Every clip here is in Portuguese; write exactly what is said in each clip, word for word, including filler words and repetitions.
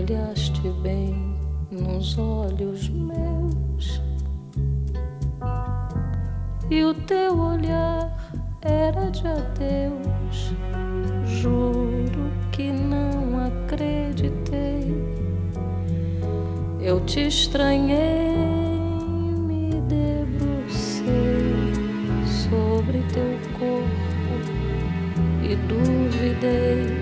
olhaste bem nos olhos meus, e o teu olhar era de adeus. Juro que não acreditei. Eu te estranhei, me debrucei sobre teu corpo e duvidei.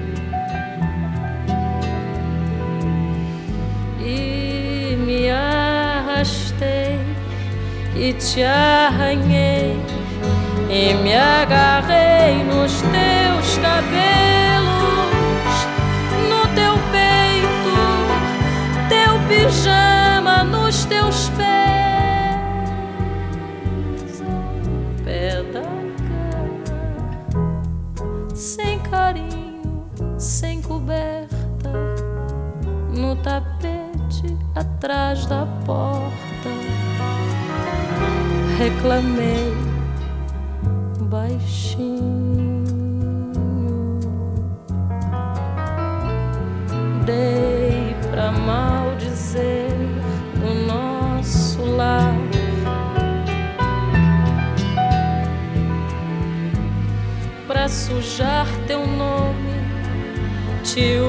E me arrastei e te arranhei e me agarrei nos teus cabelos, no teu peito, teu pijama nos teus pés, ao pé da cama, sem carinho, sem coberta, no tapete atrás da porta. Reclamei baixinho, dei pra maldizer o nosso lar. Pra sujar teu nome, te